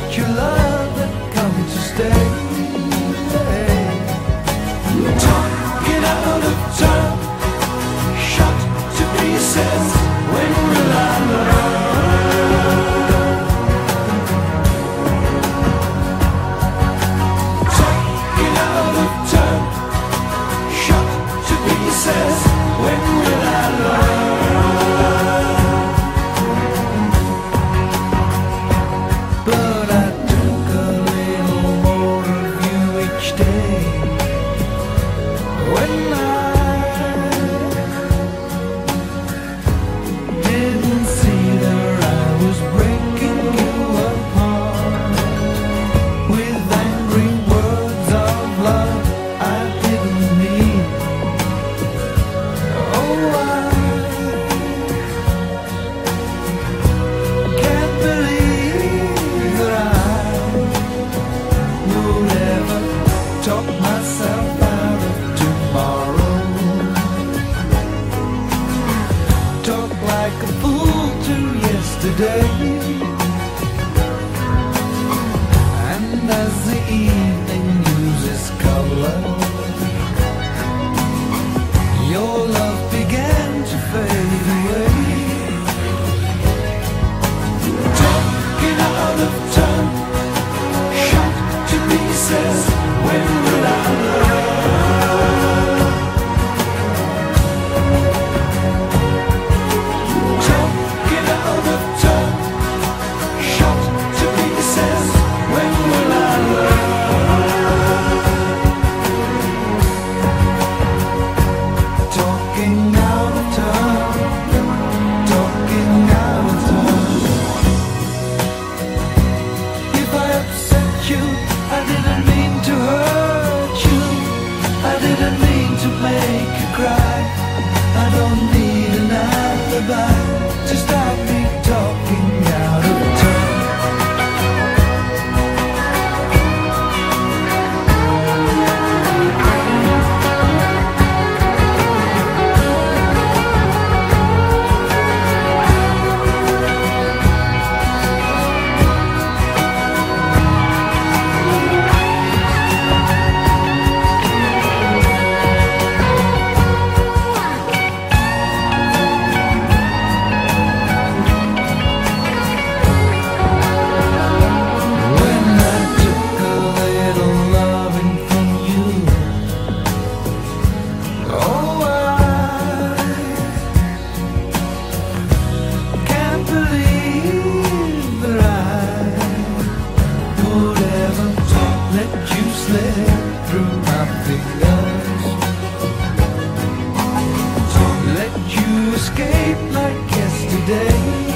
your love had come to stay. Talking out of turn, shot to pieces. When will I learn? Talking out of turn, shot to pieces. When will I learn? But I took a little more of you each day. When I didn't see that I was breaking you apart with angry words of love I didn't mean. Oh, I can't believe that I would ever talk myself out of tomorrow. Talk like a fool to yesterday. And as the evening loses color, your love began to fade away. Talking out of turn, shot to pieces. When will I learn? Talking out of turn, shot to pieces. When will I learn? Talking out of turn, talking out of turn. If I upset you, I didn't mean to hurt you. I didn't mean to make you cry. I don't need an alibi to stop me talking out of turn. When I took a little loving from you, oh, I can't believe that I would ever let you slip through my fingers, let you escape like yesterday.